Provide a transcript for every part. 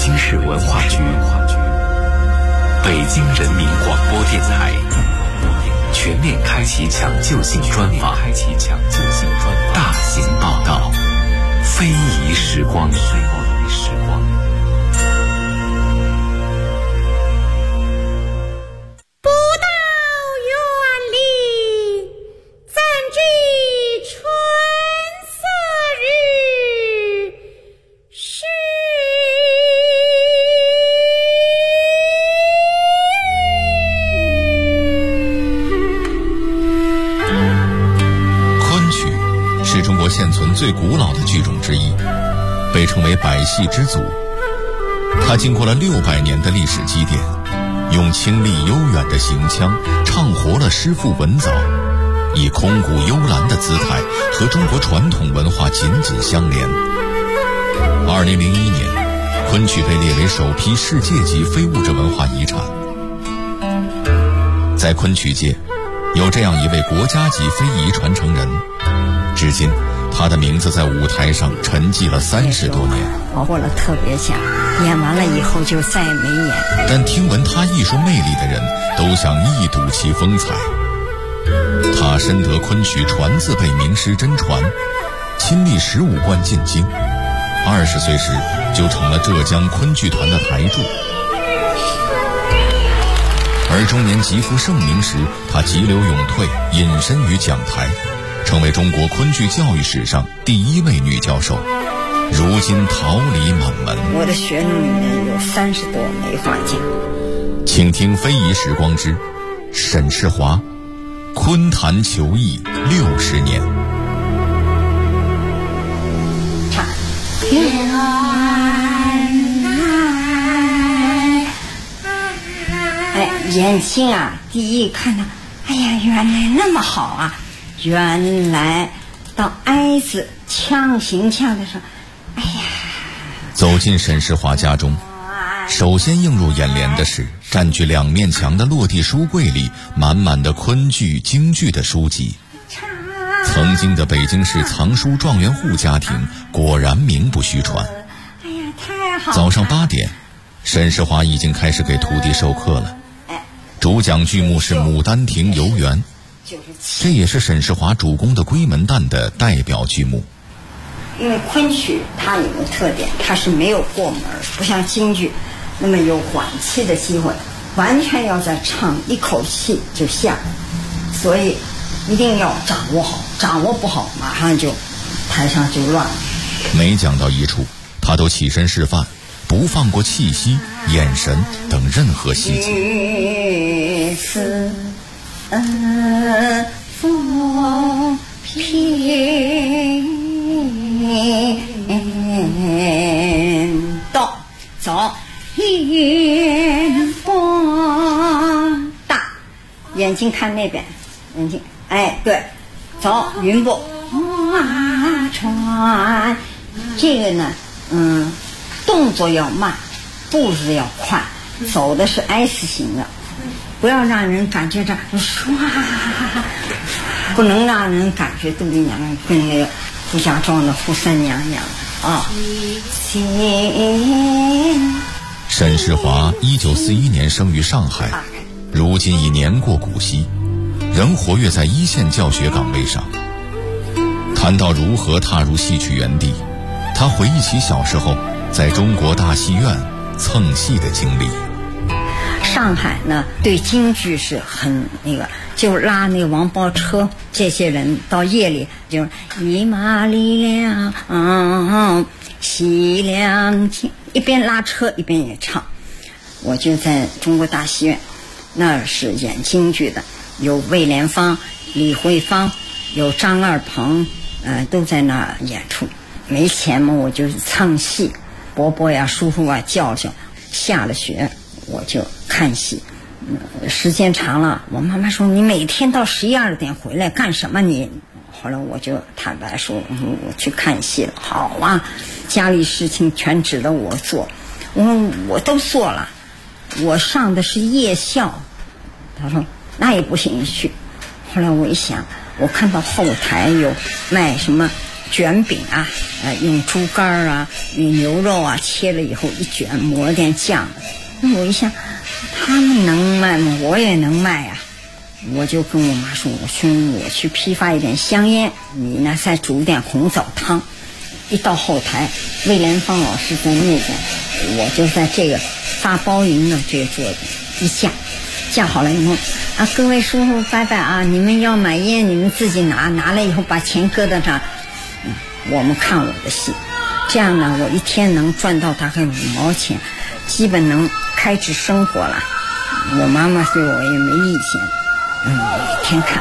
京市文化局、北京人民广播电台全面开启抢救性专访，大型报道，非遗时光。 现存最古老的剧种之一，被称为百戏之祖。它经过了600年的历史积淀，用清丽悠远的行腔唱活了诗赋文藻，以空谷幽兰的姿态和中国传统文化紧紧相连。2001年，昆曲被列为首批世界级非物质文化遗产。在昆曲界，有这样一位国家级非遗传承人，至今他的名字在舞台上沉寂了30多年。 我获了特别奖，演完了以后就再也没演。 但听闻他艺术魅力的人都想一睹其风采。他深得昆曲传字辈名师真传，亲历15贯进京，20岁时就成了浙江昆剧团的台柱。而中年极负盛名时，他急流勇退，隐身于讲台，成为中国昆剧教育史上第1位女教授，如今桃李满门。 我的学生里面有30多梅花奖。 请听非遗时光之沈世华，昆坛求艺60年。 原来，眼睛啊，第一看到，哎呀，原来那么好啊！原来到哀字腔行腔的时候，哎呀！ 走进沈世华家中，首先映入眼帘的是占据2面墙的落地书柜里满满的昆剧、京剧的书籍。曾经的北京市藏书状元户家庭果然名不虚传。 哎呀，太好了！ 早上8点，沈世华已经开始给徒弟授课了。主讲剧目是《牡丹亭游园》，这也是沈世华主攻的闺门旦的代表剧目。 因为昆曲它有个特点，它是没有过门，不像京剧那么有缓气的机会，完全要在唱一口气就下，所以一定要掌握好，掌握不好马上就台上就乱了。 每讲到一处，他都起身示范，不放过气息、眼神等任何细节。 风平道走云波大，眼睛看那边，眼睛哎对，走云波划船，这个呢动作要慢，步子要快，走的是 S 型的，不要让人感觉这唰，不能让人感觉杜丽娘跟那个傅家庄的扈三娘一样啊。 沈世华1941年生于上海，如今已年过古稀，仍活跃在一线教学岗位上。谈到如何踏入戏曲园地，他回忆起小时候在中国大戏院蹭戏的经历。 上海呢，对京剧是很那个，就拉那个王宝车这些人到夜里就是一马力量西凉京，一边拉车一边也唱。我就在中国大戏院，那是演京剧的，有魏莲芳、李慧芳，有张二鹏，都在那演出。没钱嘛，我就蹭戏，伯伯呀、叔叔啊叫叫。下了学我就看戏，时间长了，我妈妈说你每天到11、12点回来干什么你？后来我就坦白说，我去看戏了。好啊，家里事情全指着我做，我都做了，我上的是夜校。他说那也不行，去。后来我一想，我看到后台有卖什么卷饼啊，用猪肝啊，用牛肉啊切了以后一卷，抹点酱。那我一想，他们能卖吗？我也能卖啊。我就跟我妈说，我去批发一点香烟，你呢再煮点红枣汤。一到后台，魏莲芳老师在那边，我就在这个发包银的这个桌子一架好了以后啊，各位叔叔伯伯啊，你们要买烟你们自己拿了以后把钱搁到这儿，我们看我的戏。这样呢，我一天能赚到大概5毛钱，基本能开支生活了。我妈妈对我也没意见，我一天看。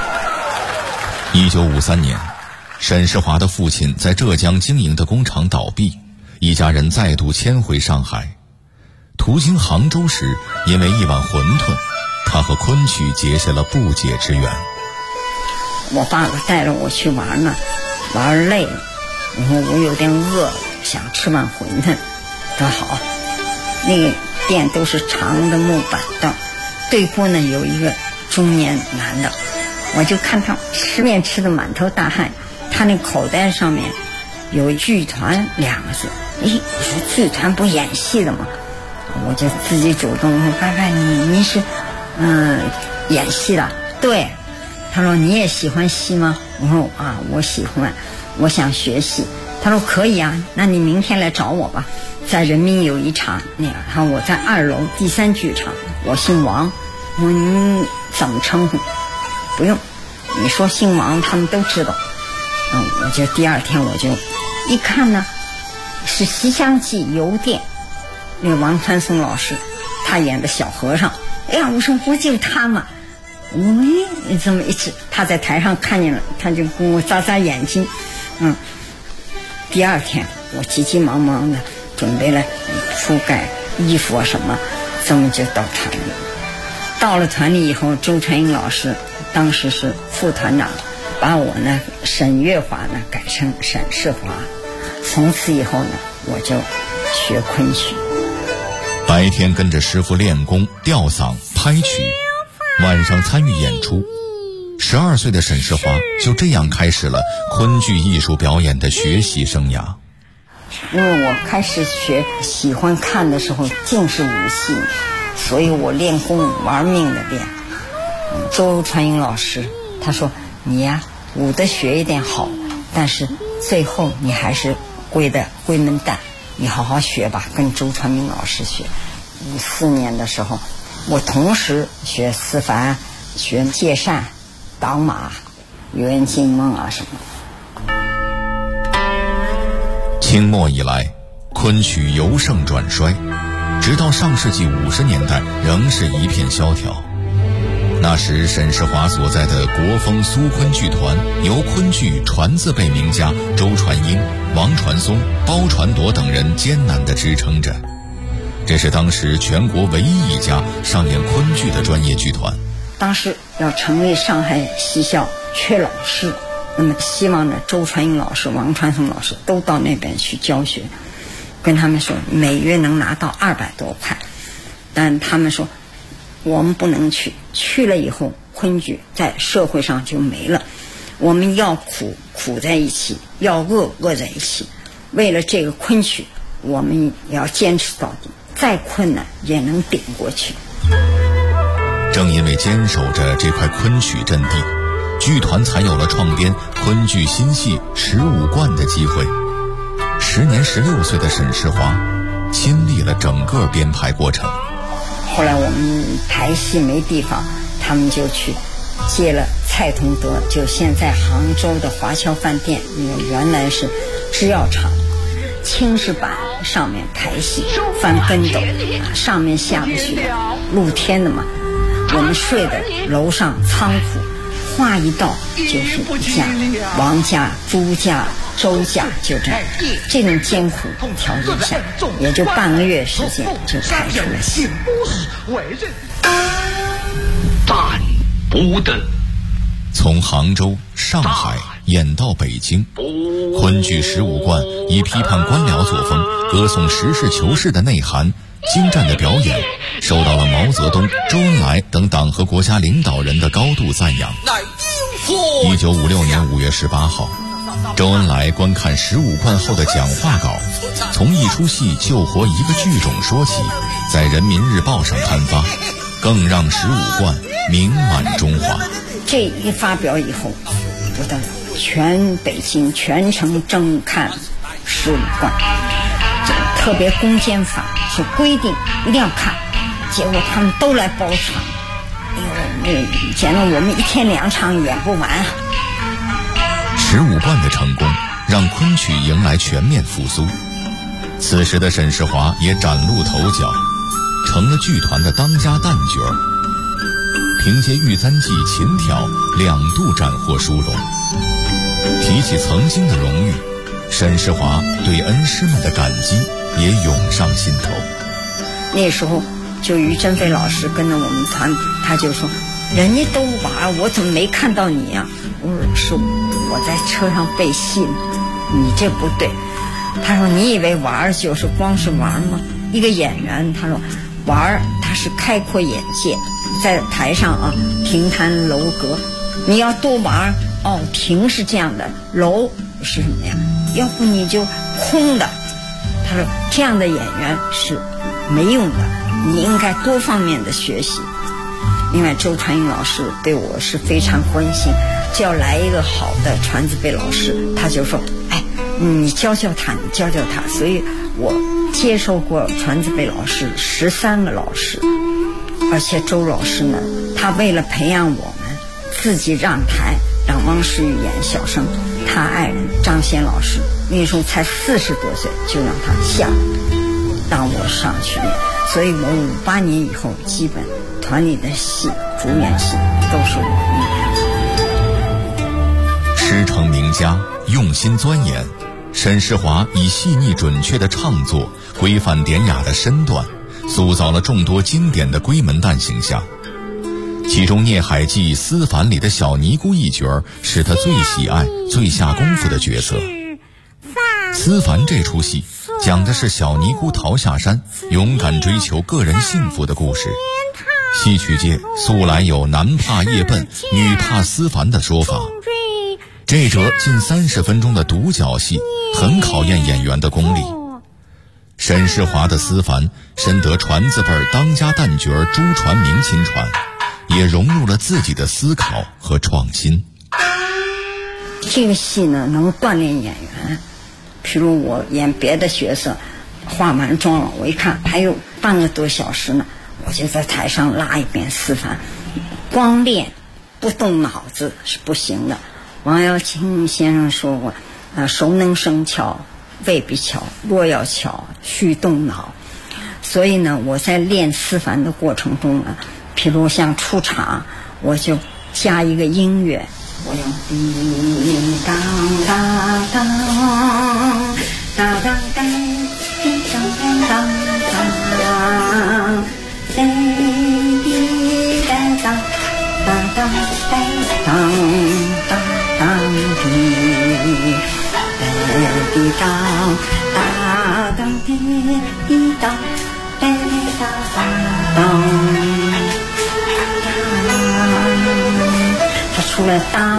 1953年，沈世华的父亲在浙江经营的工厂倒闭，一家人再度迁回上海。途经杭州时，因为一碗馄饨，他和昆曲结下了不解之缘。 我爸爸带着我去玩呢，玩累了，然后我有点饿了，想吃碗馄饨。他好，那个店都是长的木板凳，对过呢有一个中年男的，我就看他吃面吃的满头大汗，他那口袋上面有剧团2个字。我说剧团不演戏的吗？我就自己主动说，爸爸你是演戏的？对。他说你也喜欢戏吗？我说啊，我喜欢，我想学戏。他说可以啊，那你明天来找我吧，在人民友谊场那样。他说我在2楼第3剧场，我姓王。我说您怎么称呼？不用，你说姓王他们都知道。我就第2天我就一看呢，是《西厢记》邮电，那个王传松老师他演的小和尚。哎呀，我说不就他吗？你这么一指，他在台上看见了，他就跟我眨眼睛。第2天我急急忙忙的准备了铺盖衣服啊什么，这么就到团里。到了团里以后，周传英老师当时是副团长，把我呢沈月华呢改成沈世华。从此以后呢，我就学昆曲。 白天跟着师傅练功、吊嗓、拍曲，晚上参与演出。12岁的沈世华就这样开始了昆剧艺术表演的学习生涯。 因为我开始学，喜欢看的时候尽是武戏，所以我练功玩命的练。周传英老师他说，你呀武的学一点好，但是最后你还是归门旦，你好好学吧，跟周传英老师学。54年的时候，我同时学思凡、学借扇、挡马、圆镜梦啊什么。 清末以来，昆曲由盛转衰，直到上世纪50年代仍是一片萧条。那时沈世华所在的国风苏昆剧团由昆剧传字辈名家周传英、王传松、包传铎等人艰难地支撑着。这是当时全国唯一一家上演昆剧的专业剧团。 当时要成立上海戏校，缺老师，那么希望呢周传英老师、王传松老师都到那边去教学，跟他们说每月能拿到200多块，但他们说我们不能去，去了以后昆剧在社会上就没了，我们要苦在一起，要饿在一起，为了这个昆曲我们也要坚持到底，再困难也能顶过去。 正因为坚守着这块昆曲阵地，剧团才有了创编昆剧新戏15贯的机会。时年16岁的沈世华亲历了整个编排过程。 后来我们排戏没地方，他们就去借了蔡同德，就现在杭州的华侨饭店，原来是制药厂，青石板上面排戏，翻跟斗，上面下的雪，露天的嘛。我们睡的楼上仓库，话一到就是一家，王家、朱家、周家，就这种艰苦条件下，也就半个月时间就排出了戏。 战不得。 从杭州、上海演到北京，昆剧15贯以批判官僚作风、歌颂实事求是的内涵、精湛的表演，受到了毛泽东、周恩来等党和国家领导人的高度赞扬。1956年5月18号， 周恩来观看15贯后的讲话稿，从一出戏救活一个剧种说起，在人民日报上刊发，更让15贯名满中华。 这一发表以后不得了，全北京全城争看15贯，特别攻坚法是规定一定要看，结果他们都来包场，简直我们1天2场演不完。 15贯的成功让昆曲迎来全面复苏，此时的沈世华也崭露头角，成了剧团的当家旦角。凭借《玉簪记》《琴挑》2度斩获殊荣。提起曾经的荣誉，沈世华对恩师们的感激也涌上心头。 那时候就于珍飞老师跟着我们团，他就说人家都玩，我怎么没看到你啊？我说是我在车上背戏呢，你这不对。他说你以为玩就是光是玩吗？一个演员，他说玩他是开阔眼界，在台上啊亭台楼阁，你要多玩哦，亭是这样的，楼是什么呀？要不你就空的。他说这样的演员是没用的，你应该多方面的学习。另外周传英老师对我是非常关心，只要来一个好的传字辈老师，他就说哎，你教教他，你教教他。所以我接受过传字辈老师13个老师，而且周老师呢，他为了培养我们，自己让台让汪世玉演小生，他爱人张先老师那时候才40多岁就让他下让我上去演，所以我58年以后基本团里的戏主演戏都是我演。 师承名家，用心钻研，沈世华以细腻准确的唱作、规范典雅的身段，塑造了众多经典的闺门旦形象。其中《孽海记·思凡》里的小尼姑一角是他最喜爱、最下功夫的角色。思凡这出戏讲的是小尼姑逃下山，勇敢追求个人幸福的故事。戏曲界素来有男怕夜奔，女怕思凡的说法。这折近30分钟的独角戏很考验演员的功力。沈世华的思凡深得传字辈当家旦角朱传明亲传，也融入了自己的思考和创新。 这个戏呢能锻炼演员，譬如我演别的角色，化完妆了，我一看还有半个多小时呢，我就在台上拉一遍思凡。光练不动脑子是不行的。王耀庆先生说过，熟能生巧，未必巧；若要巧，须动脑。所以呢，我在练思凡的过程中呢，譬如像出场，我就加一个音乐，我用滴当当当当当当滴当当当滴当当当当当当当滴滴当当当滴滴当当当。它出了当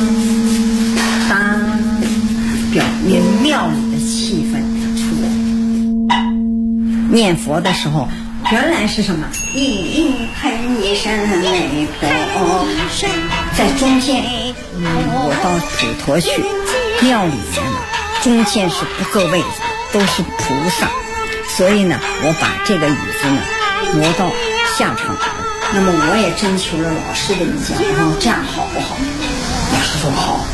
当，表明庙里的气氛出来。念佛的时候，原来是什么？一喷一声没破，在中间，我到普陀去，庙里面呢，中间是不够位子，都是菩萨，所以呢，我把这个椅子呢挪到下场来。那么我也征求了老师的意见，我说这样好不好？老师说好。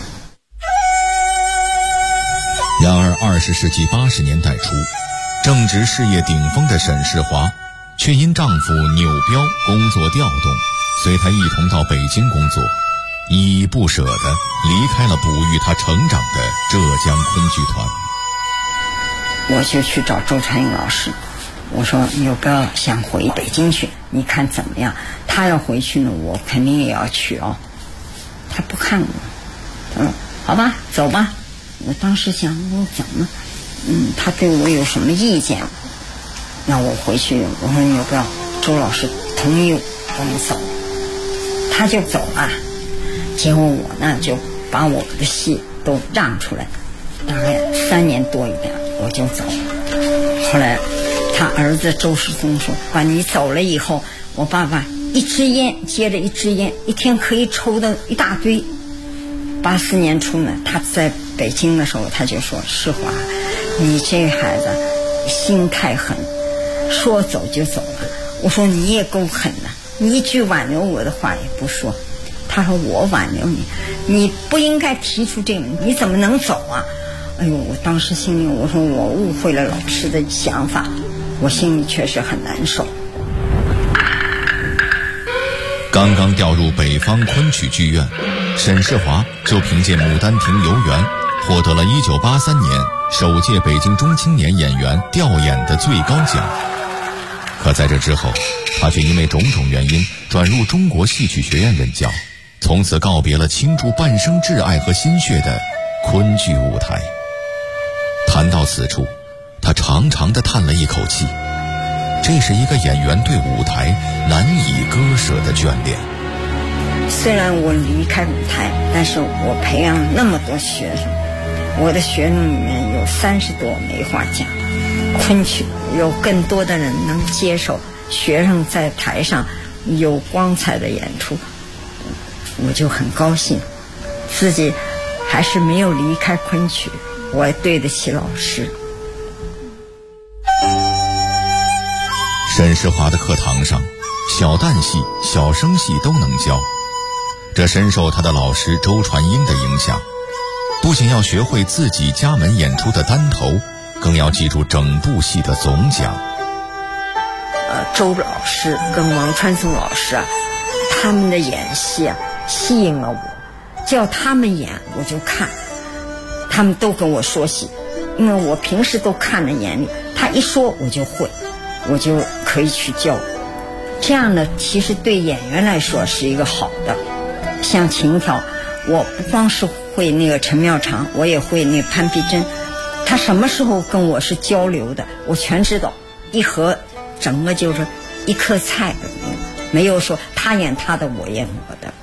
然而20世纪80年代初，正值事业顶峰的沈世华，却因丈夫扭标工作调动，随他一同到北京工作，依依不舍地离开了哺育他成长的浙江昆剧团。 我就去找周传英老师，我说扭标想回北京去，你看怎么样？他要回去呢，我肯定也要去哦。他不看我，他说好吧，走吧。我当时想，我怎么，他对我有什么意见？让我回去，我说你要不要？周老师同意我们走，他就走了。结果我呢就把我的戏都让出来，大概3年多一点我就走了。后来他儿子周世宗说：“爸，你走了以后，我爸爸一支烟接着一支烟，一天可以抽的一大堆。”84年初呢，他在北京的时候，他就说：“世华，你这孩子心太狠，说走就走了。”我说：“你也够狠的，你一句挽留我的话也不说。”他说：“我挽留你，你不应该提出这个，你怎么能走啊？”哎呦，我当时心里我说我误会了老师的想法，我心里确实很难受。 刚刚调入北方昆曲剧院，沈世华就凭借《牡丹亭游园》获得了1983年首届北京中青年演员调演的最高奖。可在这之后，他却因为种种原因转入中国戏曲学院任教，从此告别了倾注半生挚爱和心血的昆剧舞台。谈到此处，他长长地叹了一口气，这是一个演员对舞台难以割舍的眷恋。 虽然我离开舞台，但是我培养那么多学生，我的学生里面有30多没话讲。昆曲有更多的人能接受学生在台上有光彩的演出，我就很高兴，自己还是没有离开昆曲，我也对得起老师。 沈世华的课堂上，小旦戏、小生戏都能教，这深受他的老师周传英的影响。不仅要学会自己家门演出的单头，更要记住整部戏的总讲。 周老师跟王传松老师啊，他们的演戏啊吸引了我，叫他们演我就看，他们都跟我说戏，因为我平时都看在眼里，他一说我就会，我就可以去教。这样呢，其实对演员来说是一个好的。像琴调，我不光是会那个陈妙常，我也会那个潘碧珍，他什么时候跟我是交流的，我全知道。一合整个就是一颗菜的那个，没有说他演他的，我演我的。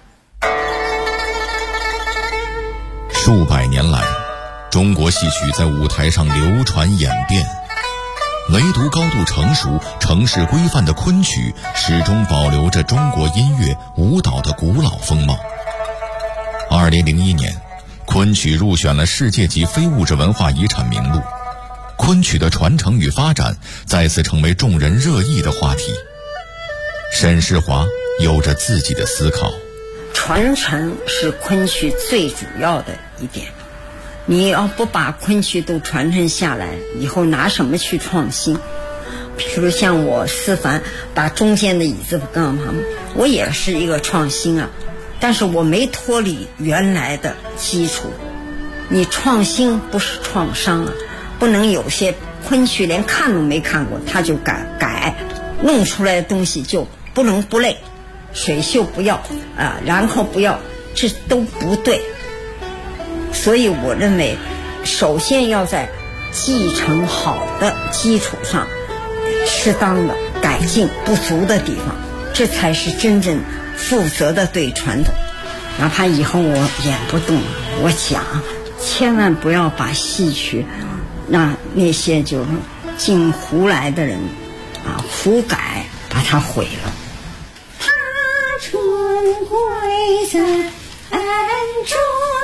数百年来，中国戏曲在舞台上流传演变，唯独高度成熟、程式规范的昆曲始终保留着中国音乐舞蹈的古老风貌。2001年，昆曲入选了世界级非物质文化遗产名录，昆曲的传承与发展再次成为众人热议的话题。沈世华有着自己的思考。 传承是昆曲最主要的一点，你要不把昆曲都传承下来，以后拿什么去创新？比如像我思凡把中间的椅子不干嘛，我也是一个创新啊，但是我没脱离原来的基础。你创新不是创伤啊，不能有些昆曲连看都没看过他就改，弄出来的东西就不伦不类，水袖不要然后不要，这都不对。所以我认为首先要在继承好的基础上适当的改进不足的地方，这才是真正负责的对传统。哪怕以后我演不动，我讲千万不要把戏曲那些就是进胡来的人胡改把它毁了。 他春归在暗中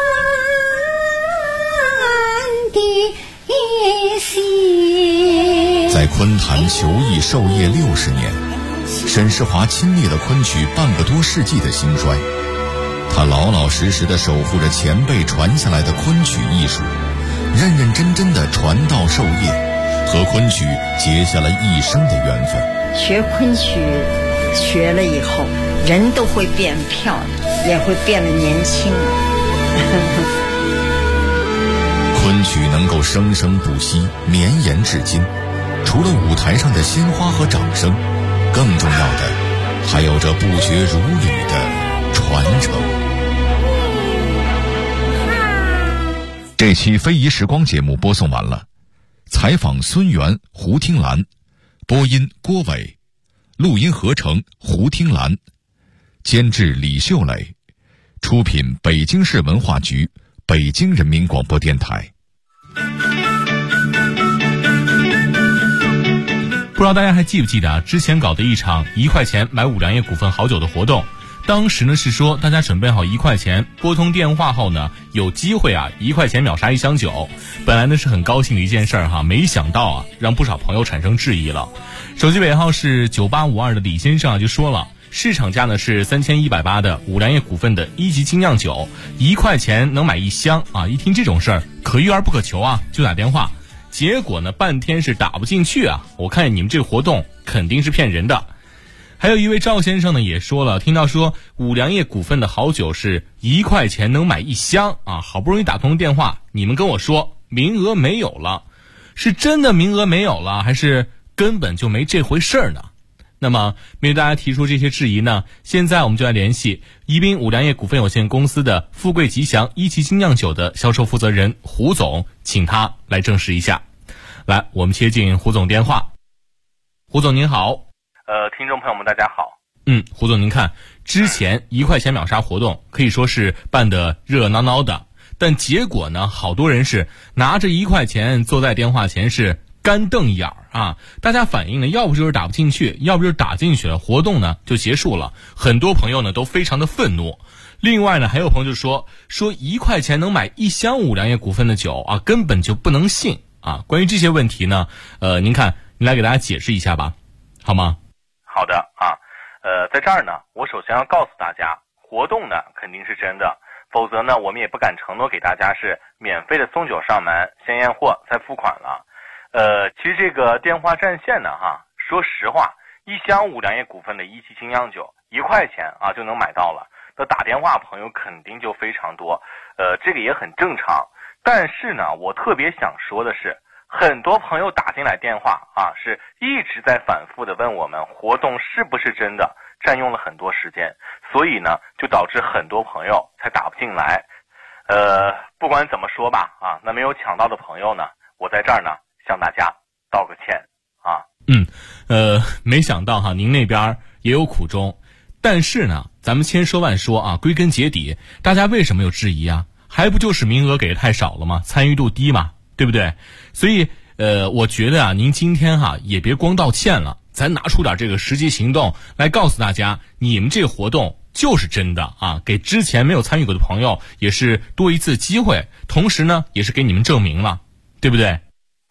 的心。 在昆坛求艺授业60年，沈世华亲历了昆曲半个多世纪的兴衰。他老老实实地守护着前辈传下来的昆曲艺术，认认真真地传道授业，和昆曲结下了一生的缘分。 学昆曲学了以后，人都会变漂亮，也会变得年轻了。 昆曲能够生生不息，绵延至今，除了舞台上的鲜花和掌声，更重要的还有着不绝如缕的传承。这期非遗时光节目播送完了，采访孙源、胡听兰，播音郭伟，录音合成胡听兰，监制李秀磊，出品北京市文化局北京人民广播电台。 不知道大家还记不记得之前搞的一场1块钱买五粮液股份好酒的活动，当时呢是说大家准备好1块钱，拨通电话后呢有机会1块钱秒杀1箱酒。本来呢是很高兴的一件事儿没想到让不少朋友产生质疑了。手机尾号是9852的李先生就说了，市场价呢是3180的五粮液股份的1级精酿酒，1块钱能买1箱一听这种事儿可遇而不可求就打电话。结果呢半天是打不进去我看你们这个活动肯定是骗人的。还有一位赵先生呢也说了，听到说五粮液股份的好酒是1块钱能买1箱好不容易打通电话，你们跟我说名额没有了，是真的名额没有了，还是根本就没这回事儿呢？那么面对大家提出这些质疑呢，现在我们就来联系宜宾五粮液股份有限公司的富贵吉祥1级精酿酒的销售负责人胡总，请他来证实一下。来，我们接进胡总电话。胡总您好。 听众朋友们大家好。 胡总您看，之前1块钱秒杀活动可以说是办得热热闹闹的，但结果呢好多人是拿着1块钱坐在电话前是干瞪眼大家反映呢要不就是打不进去，要不就是打进去了，活动呢就结束了。很多朋友呢都非常的愤怒。另外呢还有朋友就说1块钱能买1箱五粮液股份的酒根本就不能信关于这些问题呢您看您来给大家解释一下吧，好吗？ 好的在这儿呢我首先要告诉大家，活动呢肯定是真的，否则呢我们也不敢承诺给大家是免费的送酒上门，先验货再付款了。其实这个电话占线呢说实话，1箱五粮液股份的1级精酿酒1块钱就能买到了，那打电话朋友肯定就非常多，这个也很正常。但是呢我特别想说的是，很多朋友打进来电话是一直在反复的问我们活动是不是真的，占用了很多时间，所以呢就导致很多朋友才打不进来。不管怎么说吧那没有抢到的朋友呢，我在这儿呢向大家道个歉没想到您那边也有苦衷。但是呢咱们千说万说归根结底大家为什么有质疑还不就是名额给的太少了吗？参与度低嘛，对不对？所以我觉得您今天也别光道歉了，咱拿出点这个实际行动来告诉大家，你们这个活动就是真的给之前没有参与过的朋友也是多一次机会，同时呢也是给你们证明了，对不对？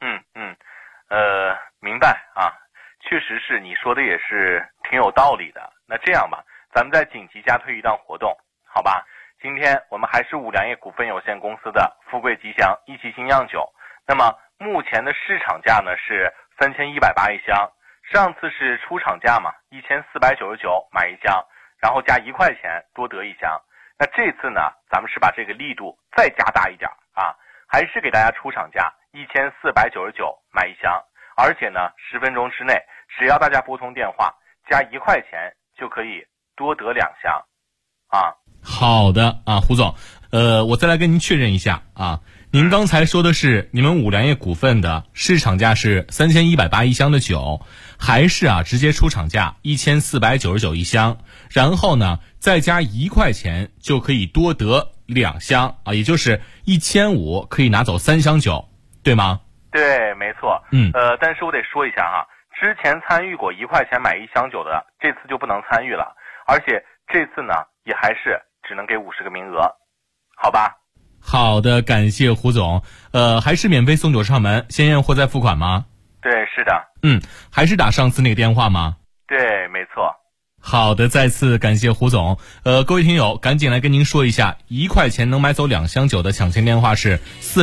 明白确实是你说的也是挺有道理的。那这样吧，咱们再紧急加推一档活动，好吧？今天我们还是五粮液股份有限公司的富贵吉祥1级精酿酒，那么目前的市场价呢是31801箱，上次是出厂价嘛，1499买1箱，然后加1块钱多得1箱。那这次呢咱们是把这个力度再加大一点还是给大家出厂价1499买1箱，而且呢10分钟之内只要大家拨通电话加1块钱就可以多得2箱好的胡总，我再来跟您确认一下您刚才说的是你们五粮液股份的市场价是3180一箱的酒，还是直接出厂价1499一箱，然后呢再加1块钱就可以多得2箱也就是1500可以拿走3箱酒，对吗？ 对，没错。但是我得说一下之前参与过1块钱买1箱酒的，这次就不能参与了，而且这次呢也还是只能给50个名额，好吧？ 好的，感谢胡总。还是免费送酒上门，先验货再付款吗？ 对，是的。 还是打上次那个电话吗？ 对，没错。 好的，再次感谢胡总。各位听友，赶紧来跟您说一下，1块钱能买走2箱酒的抢钱电话是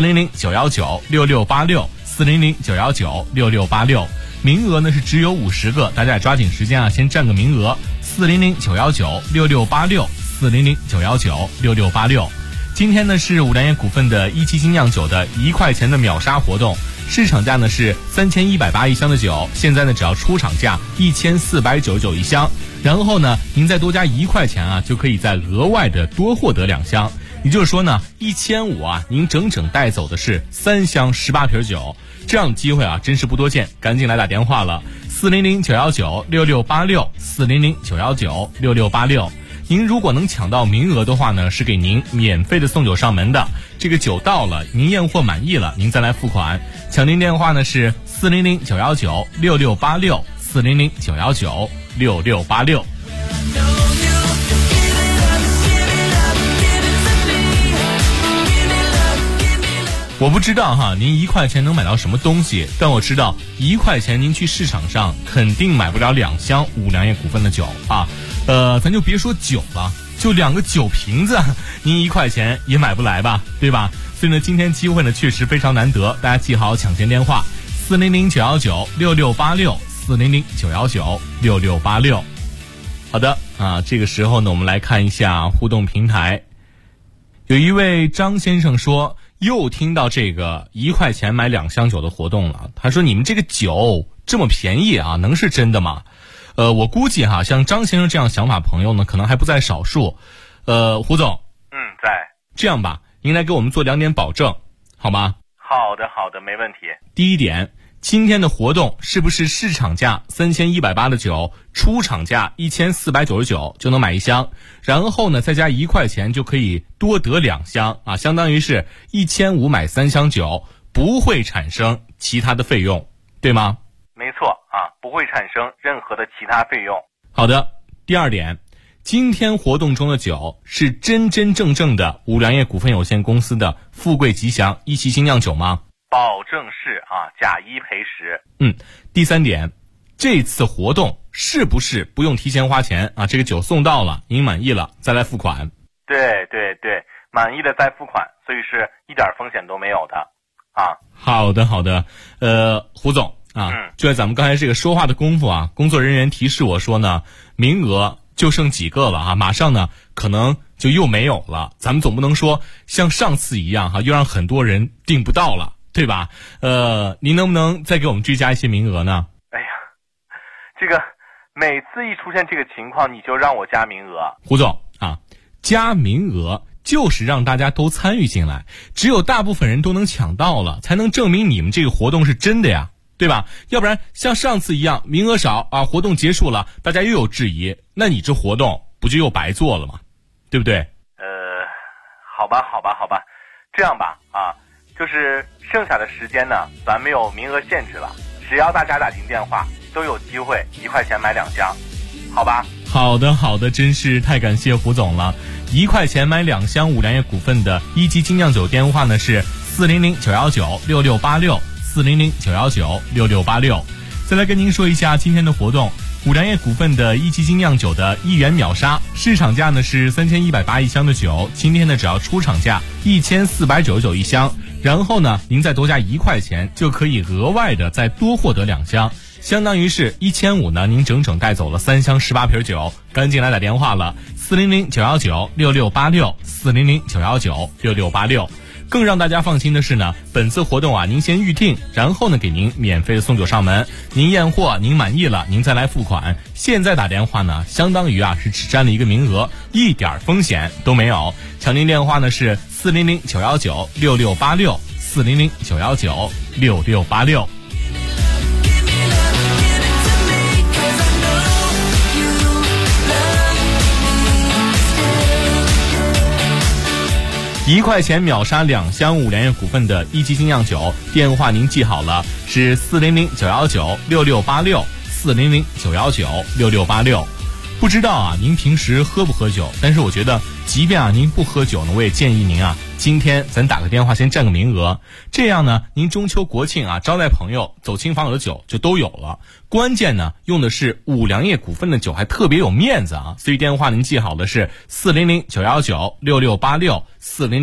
400-919-6686，400-919-6686。名额呢是只有50个，大家也抓紧时间先占个名额。400-919-6686，400-919-6686。今天呢是五粮液股份的1级精酿酒的1块钱的秒杀活动，市场价呢是3180一箱的酒，现在呢只要出厂价1499一箱，然后呢您再多加1块钱就可以再额外的多获得2箱，也就是说呢1500您整整带走的是3箱18瓶酒，这样的机会真是不多见，赶紧来打电话了，400-919-6686，400-919-6686。 您如果能抢到名额的话呢，是给您免费的送酒上门的。这个酒到了，您验货满意了，您再来付款。抢订电话呢是400-919-6686，400-919-6686。我不知道哈，您1块钱能买到什么东西，但我知道1块钱您去市场上肯定买不了2箱五粮液股份的酒啊。咱就别说酒了，就2个酒瓶子，您1块钱也买不来吧，对吧？所以呢，今天机会呢确实非常难得，大家记好抢先电话：400-919-6686，400-919-6686。好的啊，这个时候呢，我们来看一下互动平台。有一位张先生说，又听到这个1块钱买2箱酒的活动了。他说，你们这个酒这么便宜啊，能是真的吗？我估计哈，像张先生这样想法朋友呢，可能还不在少数。胡总， 在。这样吧，您来给我们做2点保证，好吗？ 好的，没问题。 第一点，今天的活动是不是市场价3180的酒，出厂价1499就能买1箱，然后呢再加1块钱就可以多得2箱啊，相当于是1500买3箱酒，不会产生其他的费用，对吗？ 没错啊，不会产生任何的其他费用。 好的，第二点，今天活动中的酒是真真正正的五粮液股份有限公司的富贵吉祥一期精酿酒吗？ 保证是啊，假一赔十。 第三点，这次活动是不是不用提前花钱啊？这个酒送到了，您满意了再来付款。 对，满意的再付款，所以是一点风险都没有的啊。 好的，胡总啊，就在咱们刚才这个说话的功夫啊，工作人员提示我说呢，名额就剩几个了啊，马上呢可能就又没有了。咱们总不能说像上次一样哈，又让很多人订不到了，对吧？您能不能再给我们追加一些名额呢？ 哎呀，这个每次一出现这个情况，你就让我加名额。 胡总啊，加名额就是让大家都参与进来，只有大部分人都能抢到了，才能证明你们这个活动是真的呀，对吧？要不然像上次一样名额少啊，活动结束了大家又有质疑，那你这活动不就又白做了吗？对不对？ 好吧，这样吧啊，就是剩下的时间呢，咱没有名额限制了，只要大家打进电话都有机会1块钱买2箱，好吧？ 好的，真是太感谢胡总了。1块钱买2箱五粮液股份的一级精酿酒电话呢是400-919-6686，400-919-6686。再来跟您说一下今天的活动，五粮液股份的一级精酿酒的1元秒杀，市场价呢是3180一箱的酒，今天呢只要出厂价1499一箱，然后呢您再多加1块钱就可以额外的再多获得2箱，相当于是1500呢，您整整带走了3箱18瓶酒。赶紧来打电话了，400-919-6686，400-919-6686。更让大家放心的是呢，本次活动啊，您先预定，然后呢给您免费的送酒上门，您验货您满意了，您再来付款。现在打电话呢，相当于啊是只占了一个名额，一点风险都没有。抢订电话呢是400-919-6686，400-919-6686。1块钱秒杀2箱五粮液股份的一级精酿酒，电话您记好了，是400-919-6686，400-919-6686。不知道啊，您平时喝不喝酒？但是我觉得，即便啊您不喝酒呢，我也建议您啊，今天咱打个电话先占个名额，这样呢，您中秋国庆啊招待朋友走亲访友的酒就都有了。关键呢，用的是五粮液股份的酒，还特别有面子啊！所以电话您记好的是400-919-6686，400